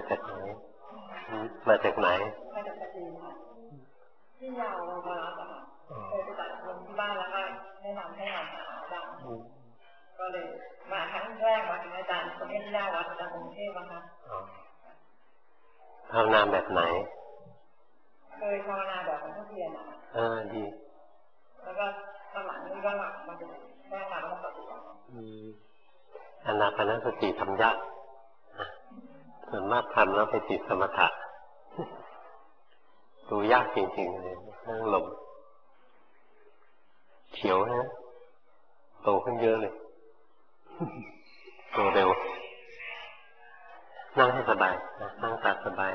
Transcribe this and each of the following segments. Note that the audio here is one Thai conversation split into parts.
จากไหนมาจากไหนมาจากจีนค่ะที่ยาวมาเคยไปตัดผมที่บ้านแล้วก็แนะนำให้มาหาอาจารย์ก็เลยมาครั้งแรกมาถึงอาจารย์คนที่ยาววัดอาจารย์กรุงเทพนะคะภาวนาแบบไหนเคยภาวนาแบบของเพียรนะคะดีแล้วก็ตอนหลังนี่ก็หลับมาถึงแม่มาแล้วก็ปฏิบัติอานาปานสติทำยากส่วนมากทำแล้วไปติดสมถะดูยากจริงๆเลยนั่งลมเขียวนะโตขึ้นเยอะเลยโตเร็วนั่งให้สบายนั่งตาสบาย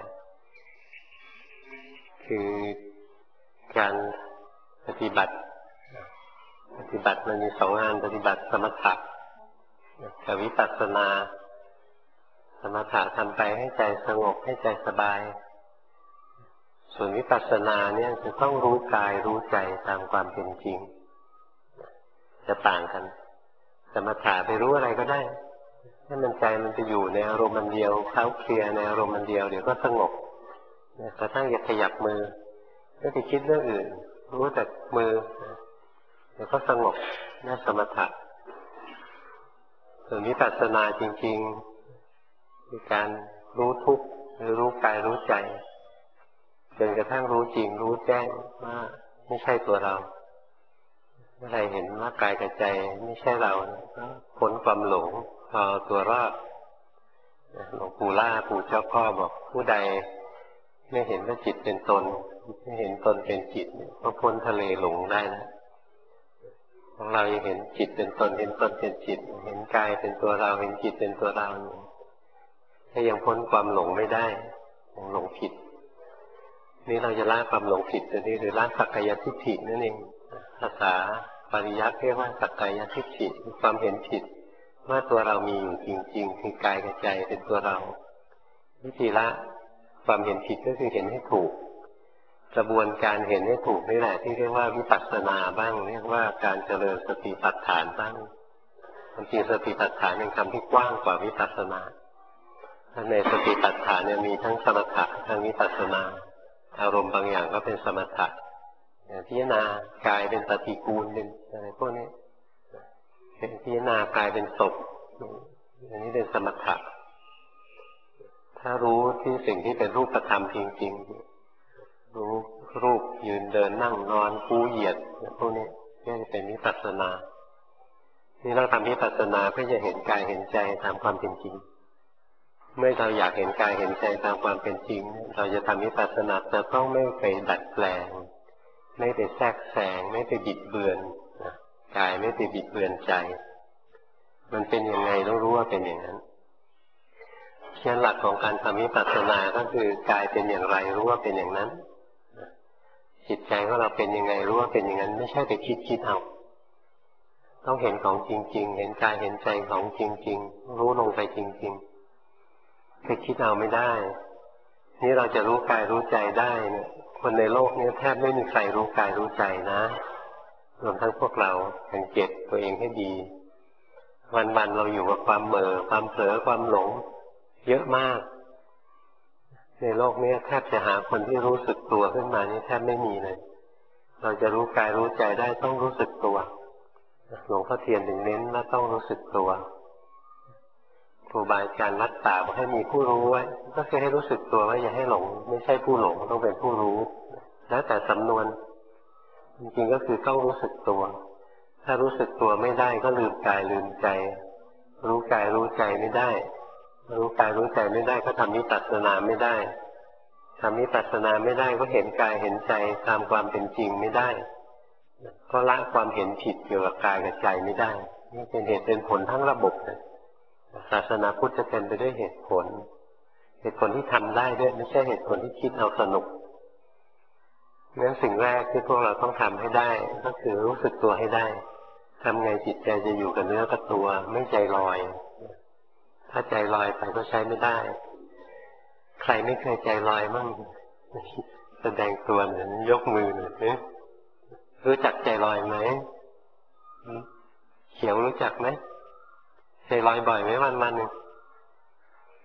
คือการปฏิบัติมันมีสองงานปฏิบัติสมถะกับวิปัสสนาสมถะทำไปให้ใจสงบให้ใจสบายส่วนวิปัสสนาเนี่ยจะต้องรู้กายรู้ใจตามความเป็นจริงจะต่างกันสมถะไปรู้อะไรก็ได้ให้มันใจมันจะอยู่ในอารมณ์มันเดียวเคล้าเคลียในอารมณ์มันเดียวเดี๋ยวก็สงบกระทั่งอย่าขยับมือไม่ไปคิดเรื่องอื่นรู้แต่มือเดี๋ยวก็สงบนั่นสมถะส่วนวิปัสสนาจริงๆคือการรู้ทุกข์หรือรู้กายรู้ใจจนกระทั่งรู้จริงรู้แจ้งว่าไม่ใช่ตัวเราเมื่อไรเห็นว่ากายกับใจไม่ใช่เราก็พ้นความหลงพอตัวรอดหลวงปู่ล่าปู่เจ้าพ่อบอกผู้ใดไม่เห็นว่าจิตเป็นตนไม่เห็นตนเป็นจิตก็พ้นทะเลหลงได้นะของเรายังเห็นจิตเป็นตนเห็นตนเป็นจิตเห็นกายเป็นตัวเราเห็นจิตเป็นตัวเราถ้ายังพ้นความหลงไม่ได้ยังหลงผิดนี่เราจะละความหลงผิดตัวนี้หรือละสักกายทิฏฐินั่นเองภาษาปริยัติเรียกว่าสักกายทิฏฐิความเห็นผิดว่าตัวเรามีอยู่จริงๆคือกายกับใจเป็นตัวเราวิธีละความเห็นผิดก็คือเห็นให้ถูกกระบวนการเห็นให้ถูกนี่แหละที่เรียกว่าวิปัสสนาบ้างเรียกว่าการเจริญสติปัฏฐานบ้างความจริงสติปัฏฐานเป็นคำที่กว้างกว่าวิปัสสนาในสติปัฏฐานเนี่ยมีทั้งสมถะทั้งวิปัสสนาอารมณ์บางอย่างก็เป็นสมถะพิจารณากายเป็นปฏิกูลเป็นอะไรพวกนี้พิจารณากายเป็นศพอันนี้เป็นสมถะถ้ารู้ที่สิ่งที่เป็นรูปธรรมจริงๆรู้รูปยืนเดินนั่งนอนคู่เหยียดพวกนี้นี่จะเป็นวิปัสสนานี่เราทำวิปัสสนาเพื่อจะเห็นกายเห็นใจตามความเป็นจริงเมื่อเราอยากเห็นกายเห็นใจตามความเป็นจริงเราจะทำวิปัสสนาจะต้องไม่ไปดัดแปลงไม่ไปแทรกแซงไม่ไปบิดเบือนกายไม่ไปบิดเบือนใจมันเป็นยังไงต้องรู้ว่าเป็นอย่างนั้นเช่นหลักของการทำวิปัสสนาก็คือกายเป็นอย่างไรรู้ว่าเป็นอย่างนั้นจิตใจของเราเป็นยังไงรู้ว่าเป็นอย่างนั้นไม่ใช่ไปคิดเอาต้องเห็นของจริงๆเห็นกายเห็นใจของจริงๆรู้ลงไปจริงๆไปคิดเอาไม่ได้นี่เราจะรู้กายรู้ใจได้เนี่ยคนในโลกนี้แทบไม่มีใครรู้กายรู้ใจนะรวมทั้งพวกเราสังเกตตัวเองให้ดีวันๆเราอยู่กับความเหม่อความเผลอความหลงเยอะมากในโลกนี้แทบจะหาคนที่รู้สึกตัวขึ้นมานี่แทบไม่มีเลยเราจะรู้กายรู้ใจได้ต้องรู้สึกตัวหลวงพ่อเทียนถึงเน้นว่าต้องรู้สึกตัวครูบาอาจารย์รักษาบอกให้มีผู้รู้ไว้ก็คือให้รู้สึกตัวว่าอย่าให้หลงไม่ใช่ผู้หลงต้องเป็นผู้รู้แล้วแต่สำนวนจริงๆก็คือต้องรู้สึกตัวถ้ารู้สึกตัวไม่ได้ก็ลืมกายลืมใจรู้กายรู้ใจไม่ได้รู้กายรู้ใจไม่ได้ก็ทำวิปัสสนาไม่ได้ทำวิปัสสนาไม่ได้ก็เห็นกายเห็นใจตามความเป็นจริงไม่ได้ก็ละความเห็นผิดเกี่ยวกับกายกับใจไม่ได้นี่เป็นเหตุเป็นผลทั้งระบบศาสนาพุทธจะเป็นไปด้วยเหตุผลที่ทำได้ด้วยไม่ใช่เหตุผลที่คิดเอาสนุกงั้นสิ่งแรกที่พวกเราต้องทำให้ได้ก็คือรู้สึกตัวให้ได้ทำไงจิตใจจะอยู่กับเนื้อกับตัวไม่ใจลอยถ้าใจลอยไปก็ใช้ไม่ได้ใครไม่เคยใจลอยมั่งแสดงตัวหน่อยยกมือหน่อยรู้จักใจลอยไหมเขียวรู้จักไหมใจลอยบ่อยไหมวันๆหนึ่ง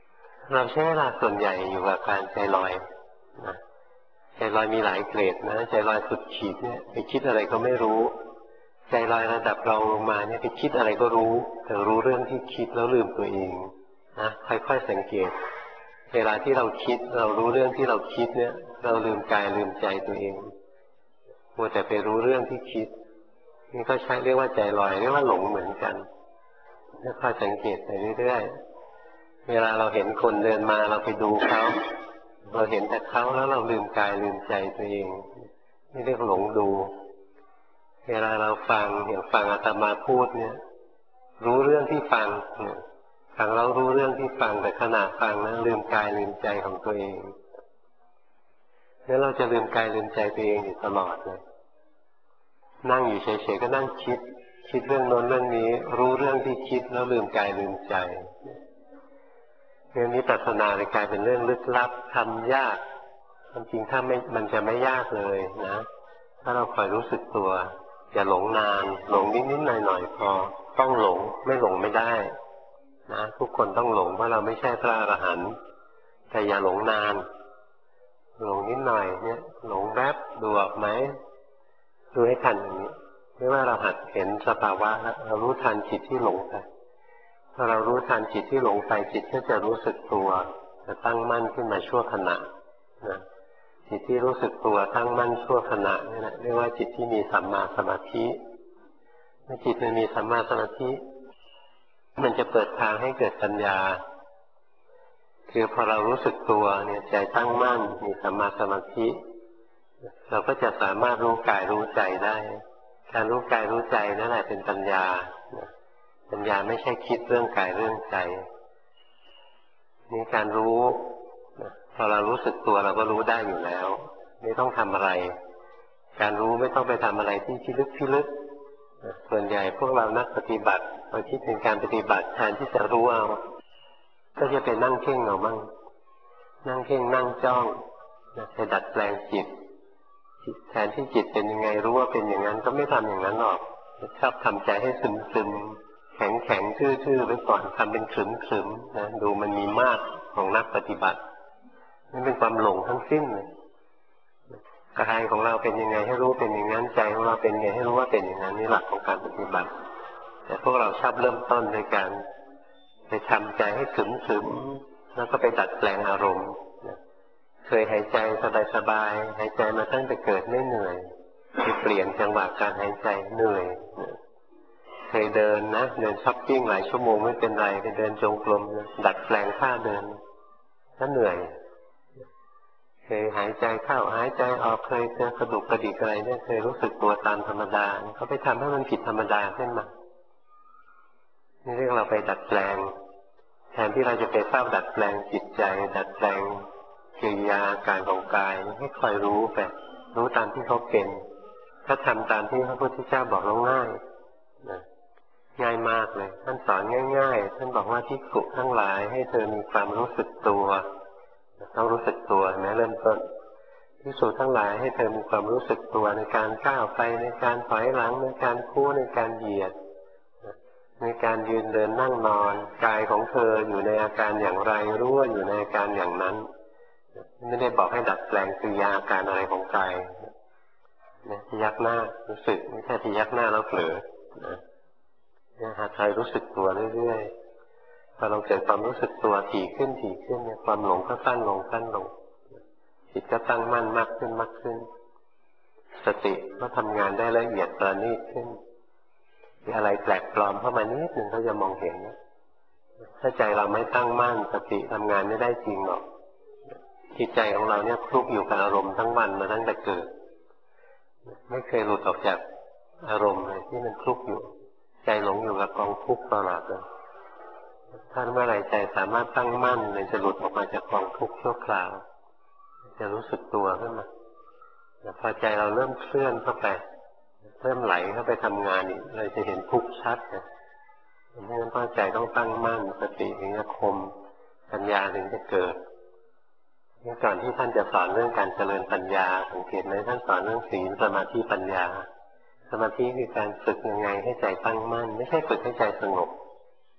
เราใช้เวลาส่วนใหญ่อยู่กับการใจลอยนะใจลอยมีหลายเกรดนะใจลอยสุดขีดเนี่ยไปคิดอะไรก็ไม่รู้ใจลอยระดับรองลงมาเนี่ยไปคิดอะไรก็รู้แต่รู้เรื่องที่คิดแล้วลืมตัวเองนะค่อยๆสังเกตเวลาที่เราคิดเรารู้เรื่องที่เราคิดเนี่ยเราลืมกายลืมใจตัวเองมัวแต่ไปรู้เรื่องที่คิดนี่ก็ใช้เรียกว่าใจลอยเรียกว่าหลงเหมือนกันค่อยๆสังเกตไปเรื่อยๆเวลาเราเห็นคนเดินมาเราไปดูเขาเราเห็นแต่เขาแล้วเราลืมกายลืมใจตัวเองนี่เรียกหลงดูเวลาเราฟังอย่างฟังอาตมาพูดเนี่ยรู้เรื่องที่ฟังเนี่ยฟังเรารู้เรื่องที่ฟังแต่ขณะฟังนะลืมกายลืมใจของตัวเองแล้วเราจะลืมกายลืมใจตัวเองอยู่ตลอดเลยนั่งอยู่เฉยๆก็นั่งคิดเรื่องโน้นเรื่องนี้รู้เรื่องที่คิดแล้วลืมกายลืมใจเรื่องนี้ปัสนาเลยกลายเป็นเรื่องลึกลับทำยากความจริงถ้าไม่มันจะไม่ยากเลยนะถ้าเราคอยรู้สึกตัวอย่าหลงนานหลงนิดๆหน่อยๆพอต้องหลงไม่หลงไม่ได้นะทุกคนต้องหลงเพราะเราไม่ใช่พระอรหันต์แต่อย่าหลงนานหลงนิดหน่อยเนี่ยหลงแวบดูออกไหมดูให้ทันอย่างนี้ไม่ว่าเราหัดเห็นสภาวะแล้วเรารู้ทันจิตที่หลงไปพอเรารู้ทันจิตที่หลงไปจิตก็จะรู้สึกตัวจะตั้งมั่นขึ้นมาชั่วขณะนะจิตที่รู้สึกตัวตั้งมั่นชั่วขณะนี่แหละเรียกว่าจิตที่มีสัมมาสมาธิเมื่อจิตมันมีสัมมาสมาธิมันจะเปิดทางให้เกิดปัญญาคือพอเรารู้สึกตัวเนี่ยใจตั้งมั่นมีสัมมาสมาธิเราก็จะสามารถรู้กายรู้ใจได้การรู้กายรู้ใจนั่นแหละเป็นปัญญาปัญญาไม่ใช่คิดเรื่องกายเรื่องใจนี่การรู้พอเรารู้สึกตัวเราก็รู้ได้อยู่แล้วไม่ต้องทำอะไรการรู้ไม่ต้องไปทำอะไรที่พิลึกส่วนใหญ่พวกเรานักปฏิบัติพอคิดถึงการปฏิบัติแทนที่จะรู้เอาก็จะไปนั่งเพ่งเอามั่งนั่งเพ่งนั่งจ้องไปดัดแปลงจิตแทนที่จิตเป็นยังไงรู้ว่าเป็นอย่างนั้นก็ไม่ทำอย่างนั้นหรอกชอบทำใจให้ซึมๆแข็งๆทื่อๆไว้ก่อนทำเป็นขรึมๆนะดูมันมีมากของนักปฏิบัตินี่เป็นความหลงทั้งสิ้นเลยกายของเราเป็นยังไงให้รู้เป็นอย่างนั้นใจของเราเป็นยังไงให้รู้ว่าเป็นอย่างนั้นนี่หลักของการปฏิบัติแต่พวกเราชอบเริ่มต้นในการไปทำใจให้ซึมๆแล้วก็ไปดัดแปลงอารมณ์เคยหายใจสบายๆหายใจมาตั้งแต่เกิดไม่เหนื่อยไปเปลี่ยนจังหวะการหายใจเหนื่อยเคยเดินนะเดินช้อปปิ้งหลายชั่วโมงไม่เป็นไรไปเดินจงกรมดัดแปลงท่าเดินถ้าเหนื่อยเคยหายใจเข้าหายใจออกเคยจะกระดุกกระดิกอะไรเนี่ยเคยรู้สึกตัวตามธรรมดาเขาไปทำให้มันผิดธรรมดาขึ้นมานี่เรียกเราไปดัดแปลงแทนที่เราจะไปเฝ้าดัดแปลงจิตใจดัดแปลงกิริยาอาการของกายให้คอยรู้ไปรู้ตามที่เขาเป็นถ้าทำตามที่พระพุทธเจ้าบอกเราง่ายนะง่ายมากเลยท่านสอนง่ายๆท่านบอกว่าภิกษุทั้งหลายให้เธอมีความรู้สึกตัวต้องรู้สึกตัวนะเริ่มต้นภิกษุทั้งหลายให้เธอมีความรู้สึกตัวในการก้าวไปในการถอยหลังในการคู่ในการเหยียดในการยืนเดินนั่งนอนกายของเธออยู่ในอาการอย่างไรรู้ว่าอยู่ในอาการอย่างนั้นไม่ได้บอกให้ดัดแปลงกิริยาอาการอะไรของกายนะพยักหน้ารู้สึกไม่ใช่พยักหน้าแล้วเผลอนะหาใครรู้สึกตัวเรื่อยๆพอเราเกิดความรู้สึกตัวถี่ขึ้นเนี่ยความหลงก็สั้นลงจิตก็ตั้งมั่นมากขึ้นสติก็ทำงานได้ละเอียดประณีตขึ้นมีอะไรแปลกปลอมเข้ามานิดหนึ่งก็จะมองเห็นถ้าใจเราไม่ตั้งมั่นสติทำงานไม่ได้จริงหรอกจิตใจของเราเนี่ยคลุกอยู่กับอารมณ์ทั้งวันมาตั้งแต่เกิดไม่เคยหลุดออกจากอารมณ์เลยที่มันคลุกอยู่ใจหลงอยู่กับกองทุกข์ตลอดเลยถ้าเมื่อไรใจสามารถตั้งมั่นมันจะหลุดออกมาจากกองทุกข์ชั่วคราวจะรู้สึกตัวขึ้นมาแต่พอใจเราเริ่มเคลื่อนเข้าไปเริ่มไหลเข้าไปทำงานอีกเราจะเห็นทุกข์ชัดนะเพราะฉะนั้นพอใจต้องตั้งมั่นสติถึงจะคมปัญญาถึงจะเกิดก่อนที่ท่านจะสอนเรื่องการเจริญปัญญาสังเกตไหมท่านสอนเรื่องศีลสมาธิปัญญาสมาธิคือการฝึกยังไงให้ใจตั้งมั่นไม่ใช่ฝึกให้ใจสงบ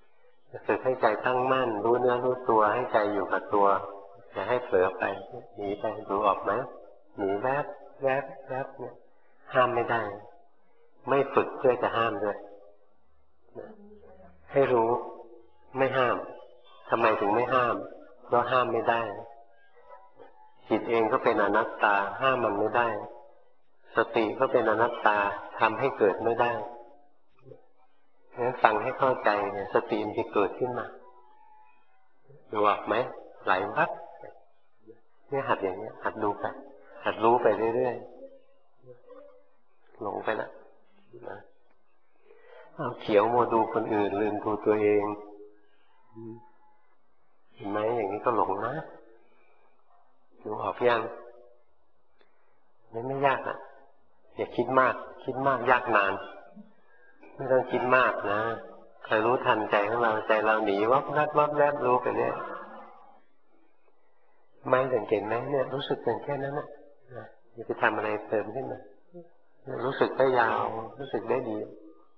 ฝึกให้ใจตั้งมั่นรู้เนื้อรู้ตัวให้ใจอยู่กับตัวอย่าให้เผลอไปหนีไปดูออกไหมหนีแวบแวบแวบเนี่ยห้ามไม่ได้ไม่ฝึกเพื่อจะห้ามด้วยให้รู้ไม่ห้ามทำไมถึงไม่ห้ามเพราะห้ามไม่ได้จิตเองก็เป็นอนัตตาห้ามมันไม่ได้สติก็เป็นอนัตตาทำให้เกิดไม่ได้งั้นฟังให้เข้าใจเนี่ยสติมันจะเกิดขึ้นมาดูออกไหมไหลวับเนี่ยหัดอย่างนี้หัดดูไปหัดรู้ไปเรื่อยๆหลงไปละเอาเขียวโมดูคนอื่นลืมดูตัวเองเห็นไหมอย่างนี้ก็หลงนะดูออกยังไม่ยากอ่ะอย่าคิดมากคิดมากยากนานไม่ต้องคิดมากนะใครรู้ทันใจของเราใจเราหนีวับแวบวับแวบรู้ไปเนี่ยไม่สังเกตไหมเนี่ยรู้สึกเป็นแค่นั้นนะอย่าไปทำอะไรเติมขึ้นมารู้สึกได้ยาวรู้สึกได้ดี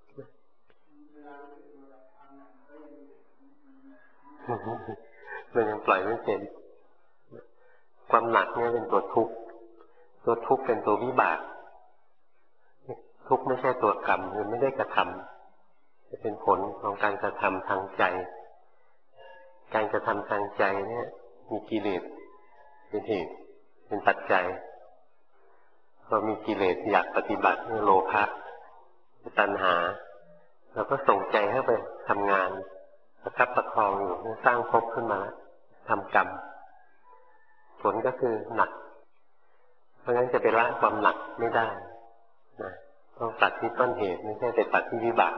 มันยังปล่อยไม่เป็นความหนักเนี่ยเป็นตัวทุกข์ตัวทุกข์เป็นตัววิบากทุกข์ไม่ใช่ตัวกรรมคือไม่ได้กระทำจะเป็นผลของการกระทำทางใจการกระทำทางใจเนี่ยมีกิเลสเป็นเหตุเป็นปัจจัยพอมีกิเลสอยากปฏิบัติโลภะตัณหาเราก็ส่งใจเข้าไปทำงานประคับประคองอยู่สร้างภพขึ้นมาทำกรรมผลก็คือหนักเพราะฉะนั้นจะไปละความหนักไม่ได้นะต้องตัดที่ต้นเหตุไม่ใช่ไปตัดที่วิบาก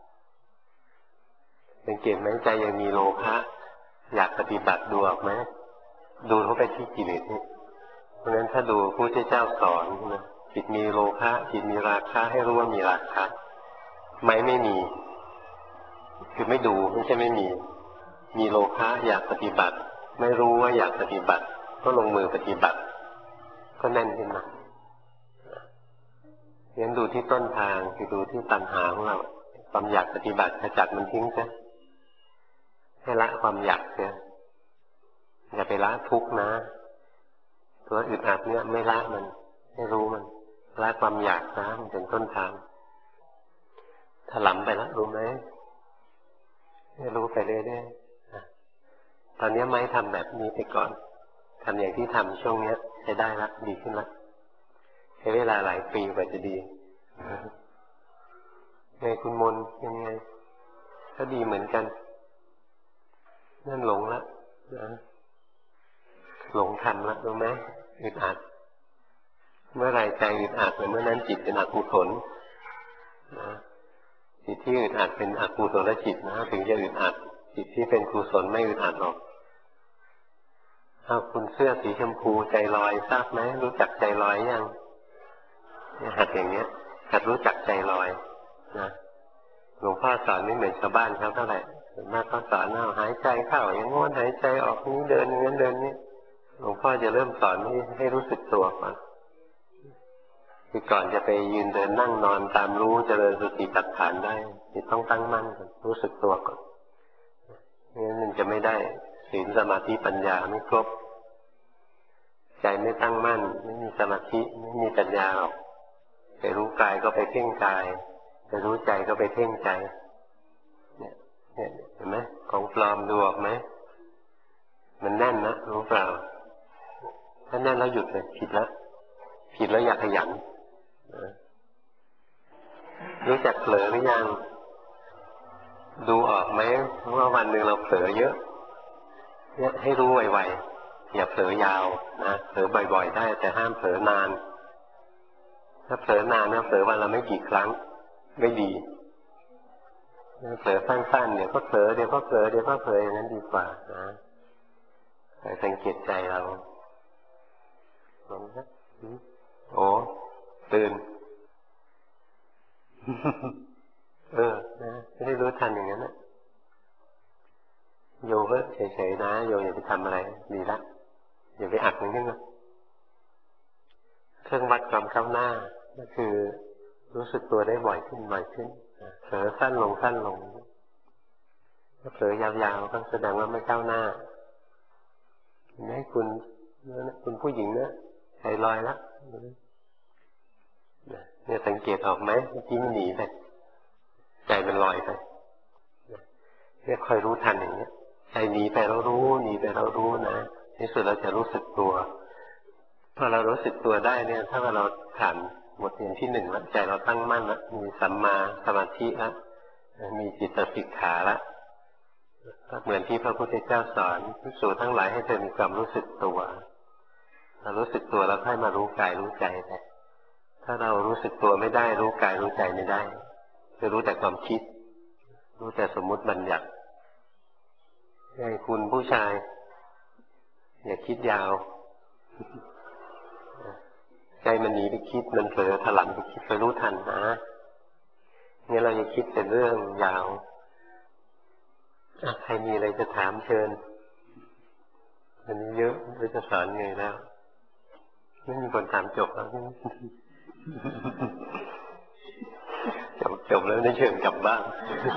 สังเกตไหมใจยังมีโลภะอยากปฏิบัติดูออกไหมดูเข้าไปที่กิเลสนี่เพราะฉะนั้นถ้าดูพระพุทธเจ้าสอนนะจิตมีโลภะจิตมีราคะให้รู้ว่ามีราคะไม่มีคือไม่ดูไม่ใช่ไม่มีโลภะอยากปฏิบัติไม่รู้ว่าอยากปฏิบัติก็ลงมือปฏิบัติก็แน่นขึ้นมางั้นดูที่ต้นทางคือดูที่ตัณหาของเราความอยากปฏิบัติขจัดมันทิ้งซะให้ละความอยากเสียอย่าไปละทุกข์นะตัวอึดอัดเนี่ยไม่ละมันให้รู้มันละความอยากนะมันเป็นต้นทางถลำไปแล้วรู้ไหมให้รู้ไปเรื่อยๆตอนนี้ไม่ทำแบบนี้ไปก่อนทำอย่างที่ทำช่วงนี้ใช้ได้ละดีขึ้นละใช้เวลาหลายปีกว่าจะดีไงคุณมนยังไงก็ดีเหมือนกันนั่นหลงละหลงทันละรู้ไหมอึดอัดเมื่อไรใจอึดอัดเมื่อนั้นจิตเป็นอกุศลจิตที่อึดอัดเป็นอกุศลจิตนะถึงจะอึดอัดจิตที่เป็นกุศลไม่อึดอัดหรอกคุณเสื้อสีชมพูใจลอยทราบไหมรู้จักใจลอยยังหัดอย่างเนี้ยหัดรู้จักใจลอยนะหลวงพ่อสอนไม่เหมือนชาวบ้านเขาเท่าไหร่มากเขาสอนเอาหายใจเข้าอย่างง้นหายใจออกนี้เดินอย่างนั้นเดินนี้หลวงพ่อจะเริ่มสอนให้รู้สึกตัวก่อนคือก่อนจะไปยืนเดินนั่งนอนตามรู้เจริญสติปัฏฐานได้ต้องตั้งมั่นรู้สึกตัวก่อนไม่งั้นมันจะไม่ได้ศีลสมาธิปัญญาไม่ครบใจไม่ตั้งมั่นไม่มีสมาธิไม่มีปัญญาหรอกไปรู้กายก็ไปเพ่งกายไปรู้ใจก็ไปเพ่งใจเนี่ยเห็นไหมของปลอมดูออกไหมมันแน่นนะรู้เปล่าถ้าแน่นแล้วหยุดเลยผิดแล้วอย่าขยันรู้จักเผลอหรือยังดูออกไหมว่าวันหนึ่งเราเผลอเยอะเนี่ยให้รู้ไวๆอย่าเผลอยาวนะเผลอบ่อยๆได้แต่ห้ามเผลอนานถ้าเผลอนานนะเผลอวันละไม่กี่ครั้งไม่ดีเผลอสั้นๆเดี๋ยวก็เผลอเดี๋ยวก็เผลอเดี๋ยวก็เผลออย่างนั้นดีกว่านะสังเกตใจเราลองนะโอ้ตื่นนะไม่ได้รู้ทันอย่างนั้นนะโยก็เฉยๆนะโยอย่าไปทำอะไรดีละอย่าไปอัดมันขึ้นมาเครื่องวัดความก้าวหน้าก็คือรู้สึกตัวได้บ่อยขึ้นเผลอสั้นลงถ้าเผลอยาวๆก็แสดงว่าไม่ก้าวหน้าเห็นไหมคุณผู้หญิงเนี่ยใจลอยแล้วเนี่ยสังเกตออกไหมเมื่อกี้มันหนีไปใจมันลอยไปเนี่ยคอยรู้ทันอย่างนี้ใจหนีไปเรารู้หนีไปเรารู้นะในสุดเราจะรู้สึกตัวพอเรารู้สึกตัวได้เนี่ยถ้าเราผ่านบทเรียนที่หนึ่งแล้วใจเราตั้งมั่นแล้วมีสัมมาสมาธิแล้วมีจิตสิกขาแล้วก็เหมือนที่พระพุทธเจ้าสอนภิกษุทั้งหลายให้เธอมีความรู้สึกตัวเรารู้สึกตัวแล้วค่อยมารู้กายรู้ใจไปถ้าเรารู้สึกตัวไม่ได้รู้กายรู้ใจไม่ได้จะรู้แต่ความคิดรู้แต่สมมุติบัญญัติให้คุณผู้ชายอย่าคิดยาวใจมันหนีไปคิดมันเผลอถลำไปคิดไปรู้ทันนะงั้นเราอย่าคิดแต่เรื่องยาวใครมีอะไรจะถามเชิญอันนี้เยอะไม่จะสอนไงแล้วไม่มีคนถามจบแล้วจบแล้วได้เชิญกลับบ้าน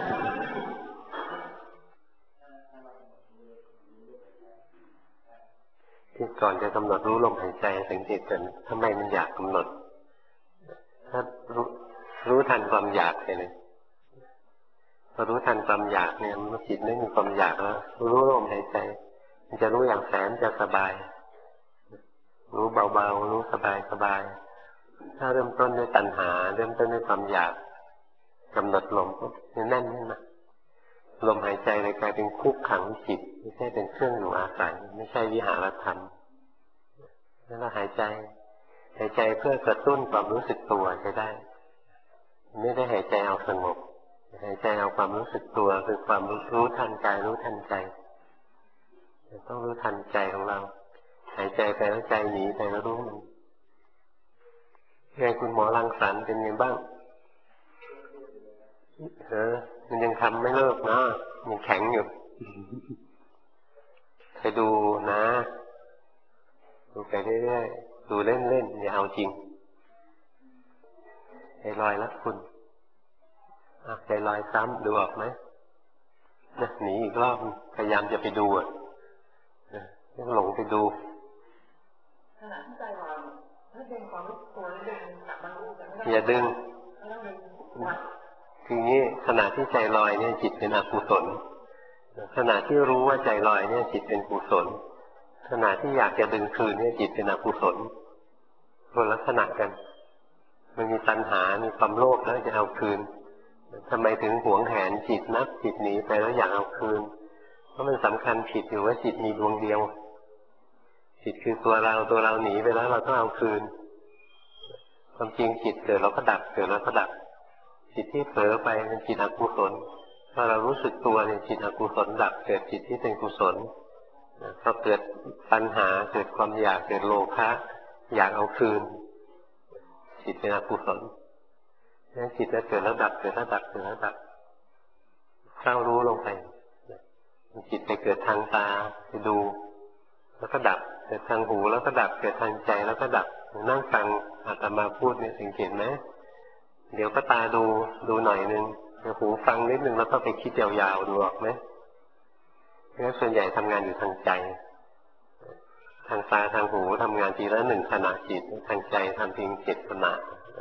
ที่ก่อนจะกำหนดรู้ลมหายใจสังเกตกันทำไมมันอยากกำหนดถ้ารู้ทันความอยากเลยพอรู้ทันความอยากเนี่ยมันจิตไม่มีความอยากแล้วรู้ลมหายใจมันจะรู้อย่างแสนจะสบายรู้เบาๆรู้สบายถ้าเริ่มต้นด้วยตัณหาเริ่มต้นด้วยความอยากกำหนดลมปุ๊บแน่นขึ้นมาลมหายใจเลยกลายเป็นคุกขังจิตไม่ใช่เป็นเครื่องอยู่อาศัยไม่ใช่วิหารธรรมแล้วเราหายใจเพื่อกระตุ้นความรู้สึกตัวจะได้ไม่ได้หายใจเอาสงบหายใจเอาความรู้สึกตัวคือความรู้ทันกายรู้ทันใจต้องรู้ทันใจของเราหายใจไปแล้วใจหนีไปแล้วรู้มันไงคุณหมอรังสรรค์เป็นไงบ้างมันยังทำไม่เลิกนะยังแข็งอยู่ไปดูนะดูไปเรื่อยๆดูเล่นๆอย่าเอาจริงใจลอยแล้วคุณใจลอยซ้ำดูออกไหมหนีอีกรอบพยายามจะไปดูยังหลงไปดูขณะที่ใจลอยถ้าดึงความรู้ตัวแล้วดึงกลับมารู้อย่าดึงทีนี้ขณะที่ใจลอยเนี่ยจิตเป็นอกุศลขณะที่รู้ว่าใจลอยเนี่ยจิตเป็นกุศลขณะที่อยากจะดึงคืนเนี่ยจิตเป็นอกุศลคนลักษณะกันมันมีตัณหามีความโลภแล้วจะเอาคืนทำไมถึงหวงแหนจิตนักจิตหนีไปแล้วอยากเอาคืนเพราะมันสำคัญผิดอยู่ว่าจิตมีดวงเดียวจิตคือตัวเราหนีไปแล้วเราต้องเอาคืนความจริงจิตเกิดเราก็ดับเกิดแล้วก็ดับจิตที่เผลอไปเป็นจิตอกุศลพอเรารู้สึกตัวเนี่ยจิตอกุศลดับเกิดจิตที่เป็นกุศลพอเกิดปัญหาเกิดความอยากเกิดโลภะอยากเอาคืนจิตเป็นอกุศลนั่นจิตจะเกิดแล้วดับเกิดแล้วดับเกิดแล้วดับเข้ารู้ลงไปจิตไปเกิดทางตาไปดูแล้วก็ดับเกิดทางหูแล้วก็ดับเกิดทางใจแล้วก็ดับนั่งฟังอาตมาพูดเนี่ยสังเกตไหมเดี๋ยวก็ตาดูหน่อยนึงเดี๋ยวหูฟังนิดนึงแล้วก็ไปคิดยาวๆดูออกไหมเพราะส่วนใหญ่ทำงานอยู่ทางใจทางตาทางหูทำงานทีละ1ขณะจิตทางใจทำเพียง7ขณะ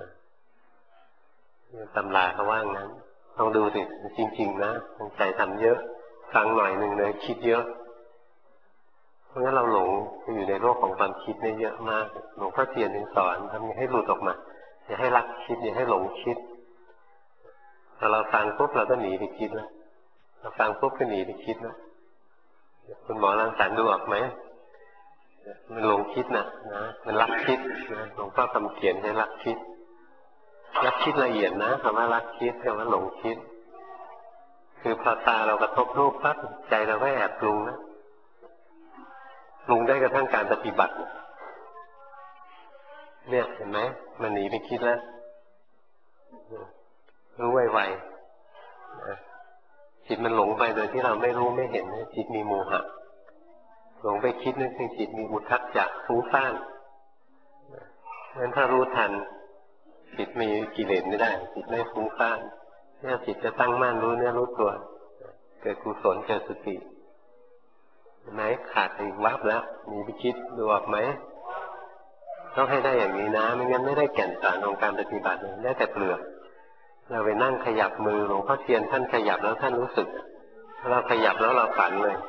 ตำราเขาว่างั้นลองดูสิจริงๆนะทางใจทำเยอะฟังหน่อยนึงเลยคิดเยอะเพราะงั้นเราหลงอยู่ในโลกของความคิดนี่เยอะมากหลวงพ่อเทียนถึงสอนทำให้หลุดออกมาอย่าให้รักคิดอย่าให้หลงคิดพอเราฟังปุ๊บเราก็หนีไปคิดแล้วเราฟังปุ๊บก็หนีไปคิดแล้วคุณหมอรังสรรค์ดูออกไหมมันหลงคิดนะมันรักคิดหลวงพ่อคำเขียนให้รักคิดละเอียดนะคำว่ารักคิดคำว่าหลงคิดคือพอตาเรากระทบรูปปั๊บใจเราก็แอบปรุงนะปรุงได้กระทั่งการปฏิบัติเนี่ยเห็นไหมมันหนีไปคิดแล้วรู้ไวๆจิตมันหลงไปโดยที่เราไม่รู้ไม่เห็นจิตมีโมหะหลงไปคิดนั่นคือจิตมีอุทธัจจะฟุ้งซ่านงั้นถ้ารู้ทันจิตมีกิเลสไม่ได้จิตไม่ฟุ้งซ่านเนี่ยจิตจะตั้งมั่นรู้เนื้อรู้ตัวเกิดกุศลเกิดสติเห็นไหมขาดอีกวับแล้วมีไปคิดดูออกไหมต้องให้ได้อย่างนี้นะไม่งั้นไม่ได้แก่นสารของการปฏิบัติได้แต่เปลือกเราไปนั่งขยับมือหลวงพ่อเทียนท่านขยับแล้วท่านรู้สึกเราขยับแล้วเราฝันเลย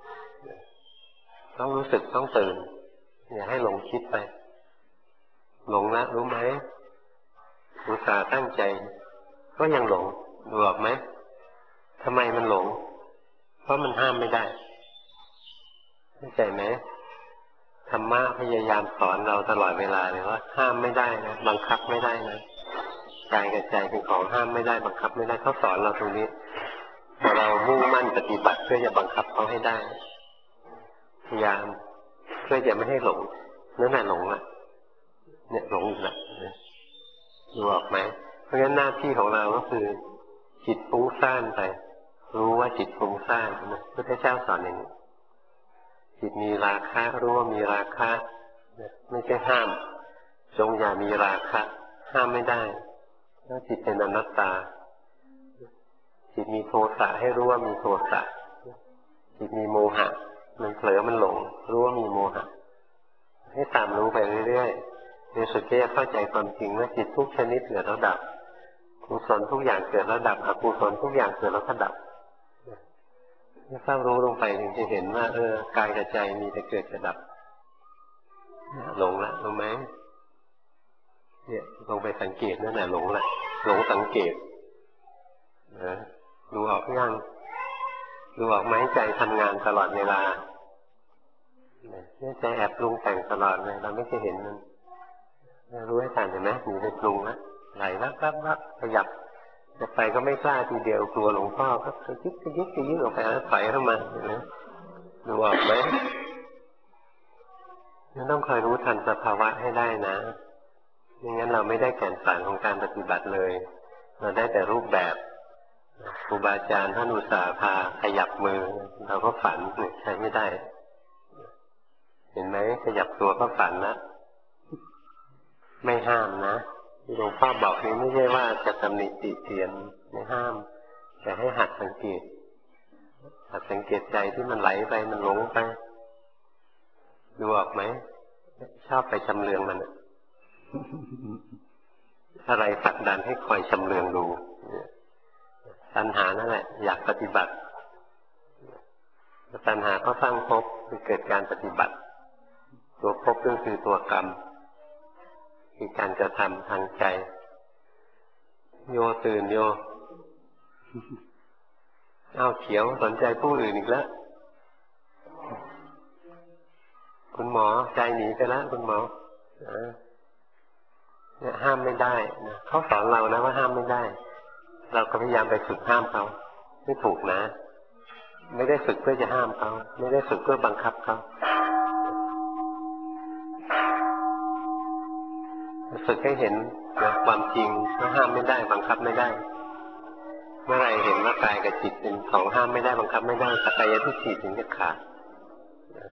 ต้องรู้สึกต้องตื่นอย่าให้หลงคิดไปหลงแล้วรู้ไหมอุตส่าห์ตั้งใจก็ยังหลงดูออกไหมทำไมมันหลงเพราะมันห้ามไม่ได้เข้าใจไหมธรรมะพยายามสอนเราตลอดเวลาเลยว่าห้ามไม่ได้นะบังคับไม่ได้นะกายกับใจเป็นของห้ามไม่ได้บังคับไม่ได้เขาสอนเราตรงนี้พอเรามุ่งมั่นปฏิบัติเพื่อจะบังคับเขาให้ได้พยายามเพื่อจะไม่ให้หลงนั่นแหละหลงอ่ะเนี่ยหลงอีกแล้วดูออกไหมเพราะฉะนั้นหน้าที่ของเราก็คือจิตฟุ้งซ่านไปรู้ว่าจิตฟุ้งซ่านนะพระพุทธเจ้าสอนอย่างนี้จิตมีราคะรู้ว่ามีราคะไม่ใช่ห้ามจงอย่ามีราคะห้ามไม่ได้เพราะจิตเป็นอนัตตาจิตมีโทสะให้รู้ว่ามีโทสะจิตมีโมหะมันเผลอมันหลงรู้ว่ามีโมหะให้ตามรู้ไปเรื่อยๆในสุดจะเข้าใจความจริงว่าจิตทุกชนิดเกิดแล้วดับกุศลทุกอย่างเกิดแล้วดับอกุศลทุกอย่างเกิดแล้วก็ดับถ้ารู้ลงไปถึงจะเห็นว่ากายกับใจมีแต่เกิดกับดับหลงละรู้ไหมเนี่ยลงไปสังเกตนั่นแหละหลงละหลงสังเกตดูออกยังดูออกไหมใจทำงานตลอดเวลาใจแอบปรุงแต่งตลอดเลยเราไม่เคยเห็นมันรู้ให้ทันเห็นไหมมีไปปรุงนะไหลวับขยับจะไปก็ไม่กล้าทีเดียวกลัวหลวงพ่อก็ยึกออกไปแล้วถอยเข้ามาเห็นไหมดูออกไหมนั่นต้องคอยรู้ทันสภาวะให้ได้นะไม่งั้นเราไม่ได้แก่นสารของการปฏิบัติเลยเราได้แต่รูปแบบครูบาอาจารย์ท่านอุตส่าห์พาขยับมือเราก็ฝันใช้ไม่ได้เห็นไหมขยับตัวก็ฝันนะไม่ห้ามนะหลวงพ่อบอกนี้ไม่ใช่ว่าจะตำหนิติเตียนไม่ห้ามแต่ให้หัดสังเกตใจที่มันไหลไปมันหลงไปดูออกไหมชอบไปชำเลืองมันอะไรผลักดันให้คอยชำเลืองดูตัณหานั่นแหละอยากปฏิบัติตัณหาก็สร้างภพคือเกิดการปฏิบัติตัวภพก็คือตัวกรรมคือการกระทำทางใจโยตื่นโยเอาเขียวสนใจผู้อื่นอีกแล้วคุณหมอใจหนีไปแล้วคุณหมอเนี่ยห้ามไม่ได้นะเขาสอนเรานะว่าห้ามไม่ได้เราก็พยายามไปฝึกห้ามเขาไม่ถูกนะไม่ได้ฝึกเพื่อจะห้ามเขาไม่ได้ฝึกเพื่อบังคับเขาฝึกให้เห็นนะความจริงว่าห้ามไม่ได้บังคับไม่ได้เมื่อไรเห็นว่ากายกับจิตเป็นของห้ามไม่ได้บังคับไม่ได้สักกายทิฏฐิถึงจะขาด